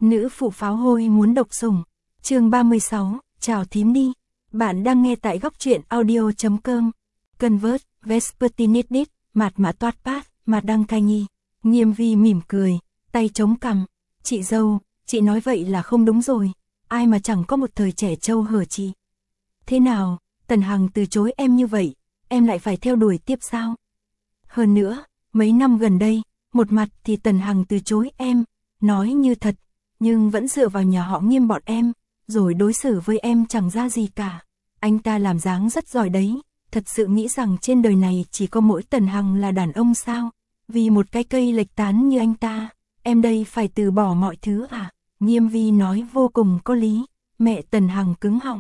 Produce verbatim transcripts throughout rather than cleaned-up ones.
Nữ phụ pháo hôi muốn độc sủng. Chương ba mươi sáu, chào thím đi. Bạn đang nghe tại góc truyện audio.com. Convert, Vespertinitdit, Mạt Mã Toát Pát, Mạt Đăng Thai Nhi. Nghiêm Vi mỉm cười, tay chống cằm. Chị dâu, chị nói vậy là không đúng rồi. Ai mà chẳng có một thời trẻ trâu hở chị. Thế nào, Tần Hằng từ chối em như vậy, em lại phải theo đuổi tiếp sao? Hơn nữa, mấy năm gần đây, một mặt thì Tần Hằng từ chối em, nói như thật, nhưng vẫn dựa vào nhà họ Nghiêm bọn em, rồi đối xử với em chẳng ra gì cả. Anh ta làm dáng rất giỏi đấy, thật sự nghĩ rằng trên đời này chỉ có mỗi Tần Hằng là đàn ông sao? Vì một cái cây lệch tán như anh ta, em đây phải từ bỏ mọi thứ à? Nghiêm Vi nói vô cùng có lý, mẹ Tần Hằng cứng họng.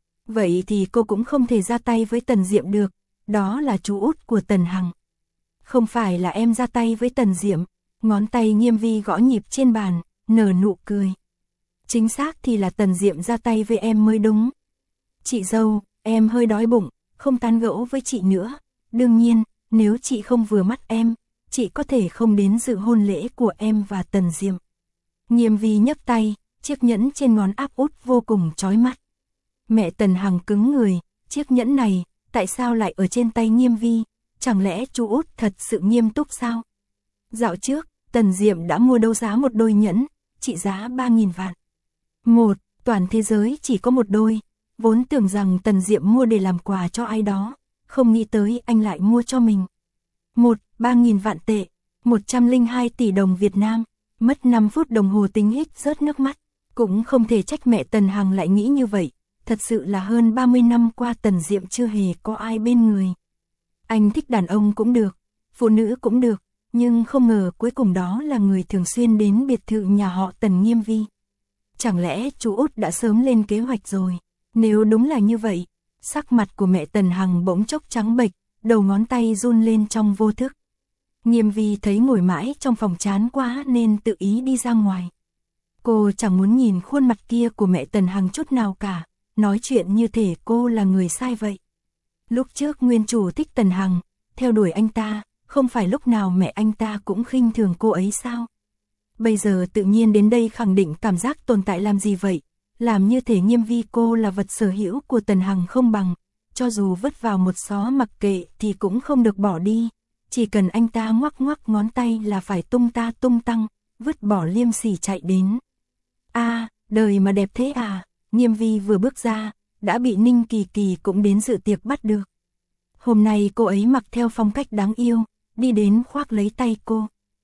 Vậy thì cô cũng không thể ra tay với Tần Diệm được, đó là chú út của Tần Hằng. Không phải là em ra tay với Tần Diệm, ngón tay Nghiêm Vi gõ nhịp trên bàn, nở nụ cười. Chính xác thì là Tần Diệm ra tay với em mới đúng. Chị dâu, em hơi đói bụng, không tán gẫu với chị nữa. Đương nhiên, nếu chị không vừa mắt em, chị có thể không đến dự hôn lễ của em và Tần Diệm. Nghiêm Vi nhấc tay, chiếc nhẫn trên ngón áp út vô cùng chói mắt. Mẹ Tần Hằng cứng người, chiếc nhẫn này, tại sao lại ở trên tay Nghiêm Vi? Chẳng lẽ chú út thật sự nghiêm túc sao? Dạo trước, Tần Diệm đã mua đấu giá một đôi nhẫn, trị giá ba nghìn vạn. Một, toàn thế giới chỉ có một đôi, vốn tưởng rằng Tần Diệm mua để làm quà cho ai đó, không nghĩ tới anh lại mua cho mình. Một, ba nghìn vạn tệ, một trăm lẻ hai tỷ đồng Việt Nam, mất năm phút đồng hồ tính hít rớt nước mắt, cũng không thể trách mẹ Tần Hằng lại nghĩ như vậy, thật sự là hơn ba mươi năm qua Tần Diệm chưa hề có ai bên người. Anh thích đàn ông cũng được, phụ nữ cũng được, nhưng không ngờ cuối cùng đó là người thường xuyên đến biệt thự nhà họ Tần Nghiêm Vi. Chẳng lẽ chú út đã sớm lên kế hoạch rồi? Nếu đúng là như vậy, sắc mặt của mẹ Tần Hằng bỗng chốc trắng bệch, đầu ngón tay run lên trong vô thức. Nghiêm Vi thấy ngồi mãi trong phòng chán quá nên tự ý đi ra ngoài. Cô chẳng muốn nhìn khuôn mặt kia của mẹ Tần Hằng chút nào cả, nói chuyện như thể cô là người sai vậy. Lúc trước nguyên chủ thích Tần Hằng, theo đuổi anh ta, không phải lúc nào mẹ anh ta cũng khinh thường cô ấy sao? Bây giờ tự nhiên đến đây khẳng định cảm giác tồn tại làm gì vậy? Làm như thể Nghiêm Vi cô là vật sở hữu của Tần Hằng không bằng, cho dù vứt vào một xó mặc kệ thì cũng không được bỏ đi. Chỉ cần anh ta ngoắc ngoắc ngón tay là phải tung ta tung tăng, vứt bỏ liêm sỉ chạy đến. A, à, đời mà đẹp thế à? Nghiêm Vi vừa bước ra, đã bị Ninh Kỳ Kỳ cũng đến dự tiệc bắt được. Hôm nay cô ấy mặc theo phong cách đáng yêu, đi đến khoác lấy tay cô.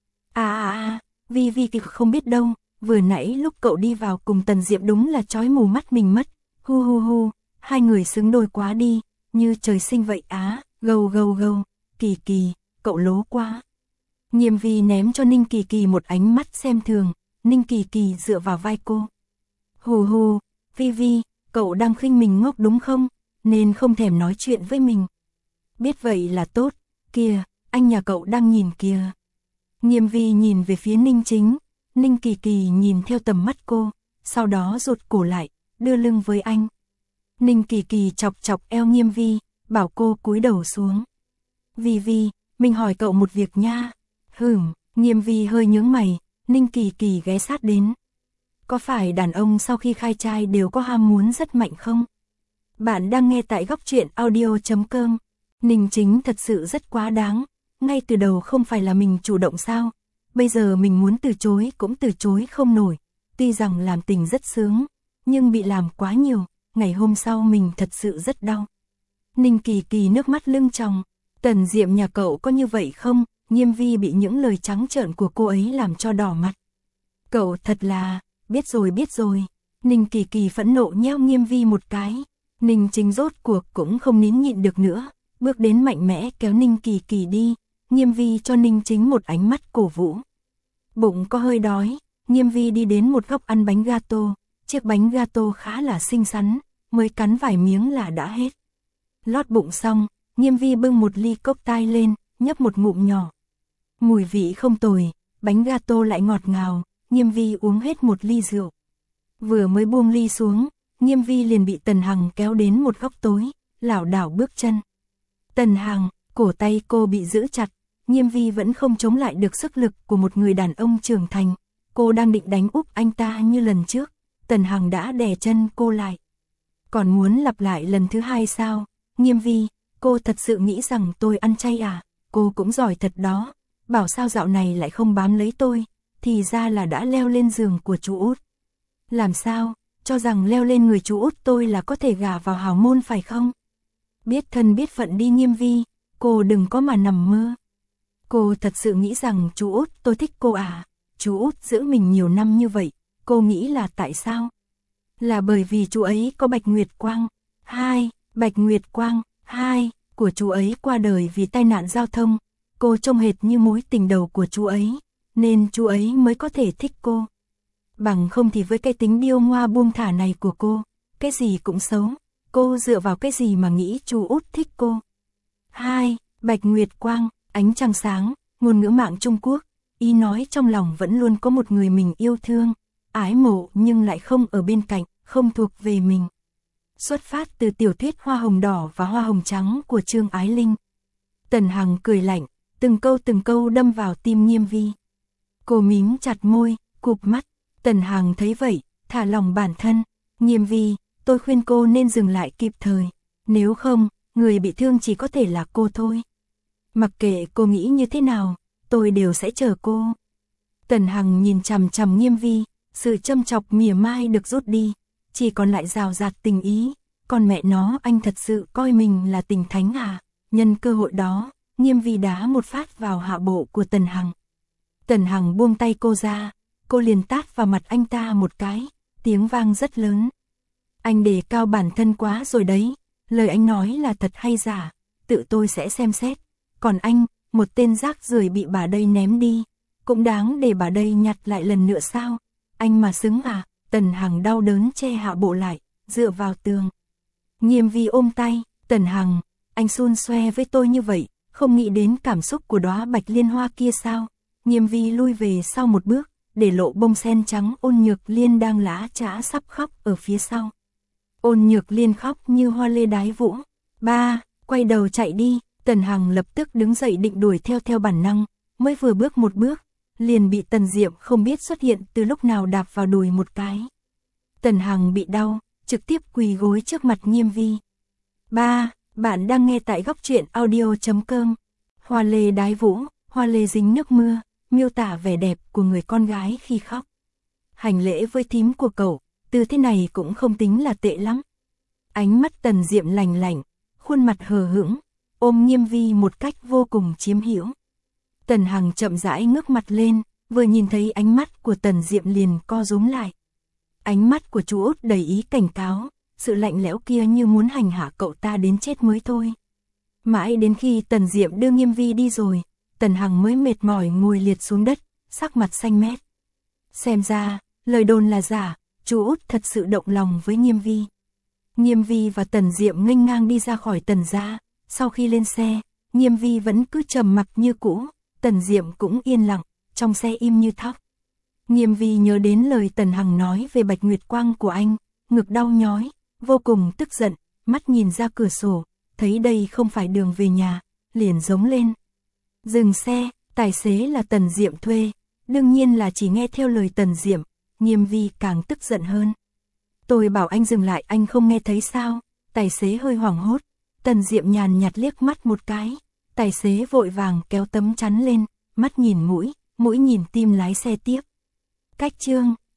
À à à, Vi Vi không biết đâu, vừa nãy lúc cậu đi vào cùng Tần Diệm đúng là chói mù mắt mình mất. Hu hu hu, hai người xứng đôi quá đi, như trời sinh vậy á, gâu gâu gâu, Kỳ Kỳ, cậu lố quá. Nghiêm Vi ném cho Ninh Kỳ Kỳ một ánh mắt xem thường, Ninh Kỳ Kỳ dựa vào vai cô. Hù hù, Vi Vi, cậu đang khinh mình ngốc đúng không, nên không thèm nói chuyện với mình. Biết vậy là tốt, kìa, anh nhà cậu đang nhìn kìa. Nghiêm Vi nhìn về phía Ninh Chính, Ninh Kỳ Kỳ nhìn theo tầm mắt cô, sau đó rụt cổ lại, đưa lưng với anh. Ninh Kỳ Kỳ chọc chọc eo Nghiêm Vi, bảo cô cúi đầu xuống. Vi Vi, mình hỏi cậu một việc nha. Hửm, Nghiêm Vi hơi nhướng mày, Ninh Kỳ Kỳ ghé sát đến. Có phải đàn ông sau khi khai trai đều có ham muốn rất mạnh không? Bạn đang nghe tại góc truyện audio.com. Ninh Chính thật sự rất quá đáng, ngay từ đầu không phải là mình chủ động sao? Bây giờ mình muốn từ chối cũng từ chối không nổi, tuy rằng làm tình rất sướng, nhưng bị làm quá nhiều, ngày hôm sau mình thật sự rất đau. Ninh Kỳ Kỳ nước mắt lưng tròng, Tần Diệm nhà cậu có như vậy không? Nghiêm Vi bị những lời trắng trợn của cô ấy làm cho đỏ mặt. Cậu thật là, biết rồi biết rồi. Ninh Kỳ Kỳ phẫn nộ nheo Nghiêm Vi một cái. Ninh Chính rốt cuộc cũng không nín nhịn được nữa, bước đến mạnh mẽ kéo Ninh Kỳ Kỳ đi. Nghiêm Vi cho Ninh Chính một ánh mắt cổ vũ. Bụng có hơi đói, Nghiêm Vi đi đến một góc ăn bánh gato, chiếc bánh gato khá là xinh xắn, mới cắn vài miếng là đã hết. Lót bụng xong, Nghiêm Vi bưng một ly cốc tai lên, nhấp một ngụm nhỏ. Mùi vị không tồi, bánh gato lại ngọt ngào, Nghiêm Vi uống hết một ly rượu. Vừa mới buông ly xuống, Nghiêm Vi liền bị Tần Hằng kéo đến một góc tối, lảo đảo bước chân. Tần Hằng, cổ tay cô bị giữ chặt, Nghiêm Vi vẫn không chống lại được sức lực của một người đàn ông trưởng thành, Cô đang định đánh úp anh ta như lần trước, Tần Hằng đã đè chân cô lại. Còn muốn lặp lại lần thứ hai sao? Nghiêm Vi, cô thật sự nghĩ rằng tôi ăn chay à? Cô cũng giỏi thật đó, bảo sao dạo này lại không bám lấy tôi, thì ra là đã leo lên giường của chú Út. Làm sao, cho rằng leo lên người chú Út tôi là có thể gả vào hào môn phải không? Biết thân biết phận đi Nghiêm Vi, cô đừng có mà nằm mơ. Cô thật sự nghĩ rằng chú Út tôi thích cô à? Chú Út giữ mình nhiều năm như vậy, cô nghĩ là tại sao? Là bởi vì chú ấy có Bạch Nguyệt Quang. Hai, Bạch Nguyệt Quang, hai, của chú ấy qua đời vì tai nạn giao thông. Cô trông hệt như mối tình đầu của chú ấy, nên chú ấy mới có thể thích cô. Bằng không thì với cái tính điêu ngoa buông thả này của cô, cái gì cũng xấu, cô dựa vào cái gì mà nghĩ chú Út thích cô? Hai, Bạch Nguyệt Quang, ánh trăng sáng, ngôn ngữ mạng Trung Quốc, ý nói trong lòng vẫn luôn có một người mình yêu thương, ái mộ nhưng lại không ở bên cạnh, không thuộc về mình. Xuất phát từ tiểu thuyết Hoa hồng đỏ và Hoa hồng trắng của Trương Ái Linh. Tần Hằng cười lạnh, từng câu từng câu đâm vào tim Nghiêm Vi. Cô mím chặt môi, cụp mắt. Tần Hằng thấy vậy, thả lòng bản thân. Nghiêm Vi, tôi khuyên cô nên dừng lại kịp thời. Nếu không, người bị thương chỉ có thể là cô thôi. Mặc kệ cô nghĩ như thế nào, tôi đều sẽ chờ cô. Tần Hằng nhìn chằm chằm Nghiêm Vi, sự châm chọc mỉa mai được rút đi, chỉ còn lại rào rạt tình ý. Còn mẹ nó, anh thật sự coi mình là tình thánh à? Nhân cơ hội đó, Nghiêm Vi đá một phát vào hạ bộ của Tần Hằng. Tần Hằng buông tay cô ra, cô liền tát vào mặt anh ta một cái, tiếng vang rất lớn. Anh đề cao bản thân quá rồi đấy, lời anh nói là thật hay giả, tự tôi sẽ xem xét. Còn anh, một tên rác rưởi bị bà đây ném đi, cũng đáng để bà đây nhặt lại lần nữa sao? Anh mà xứng à? Tần Hằng đau đớn che hạ bộ lại, dựa vào tường. Nghiêm Vi ôm tay, Tần Hằng, anh xun xoe với tôi như vậy, không nghĩ đến cảm xúc của đóa bạch liên hoa kia sao? Nghiêm Vi lui về sau một bước, để lộ bông sen trắng Ôn Nhược Liên đang lã chã sắp khóc ở phía sau. Ôn Nhược Liên khóc như hoa lê đái vũ. Ba, quay đầu chạy đi. Tần Hằng lập tức đứng dậy định đuổi theo theo bản năng, mới vừa bước một bước, liền bị Tần Diệm không biết xuất hiện từ lúc nào đạp vào đùi một cái. Tần Hằng bị đau, trực tiếp quỳ gối trước mặt Nghiêm Vi. Ba, bạn đang nghe tại góc truyện audio chấm com. Hoa lê đái vũ, hoa lê dính nước mưa, miêu tả vẻ đẹp của người con gái khi khóc. Hành lễ với thím của cậu, từ thế này cũng không tính là tệ lắm. Ánh mắt Tần Diệm lạnh lạnh, khuôn mặt hờ hững, ôm Nghiêm Vi một cách vô cùng chiếm hữu. Tần Hằng chậm rãi ngước mặt lên, vừa nhìn thấy ánh mắt của Tần Diệm liền co rúm lại. Ánh mắt của chú Út đầy ý cảnh cáo, sự lạnh lẽo kia như muốn hành hạ cậu ta đến chết mới thôi. Mãi đến khi Tần Diệm đưa Nghiêm Vi đi rồi, Tần Hằng mới mệt mỏi ngồi liệt xuống đất, sắc mặt xanh mét. Xem ra, lời đồn là giả, chú Út thật sự động lòng với Nghiêm Vi. Nghiêm Vi và Tần Diệm nghênh ngang đi ra khỏi Tần gia. Sau khi lên xe, Nghiêm Vi vẫn cứ trầm mặc như cũ, Tần Diệm cũng yên lặng, trong xe im như thóc. Nghiêm Vi nhớ đến lời Tần Hằng nói về Bạch Nguyệt Quang của anh, ngực đau nhói, vô cùng tức giận, mắt nhìn ra cửa sổ, thấy đây không phải đường về nhà, liền giống lên. Dừng xe, tài xế là Tần Diệm thuê, đương nhiên là chỉ nghe theo lời Tần Diệm. Nghiêm Vi càng tức giận hơn. Tôi bảo anh dừng lại anh không nghe thấy sao? Tài xế hơi hoảng hốt. Tần Diệm nhàn nhạt liếc mắt một cái, tài xế vội vàng kéo tấm chắn lên, mắt nhìn mũi, mũi nhìn tim lái xe tiếp. Cách chương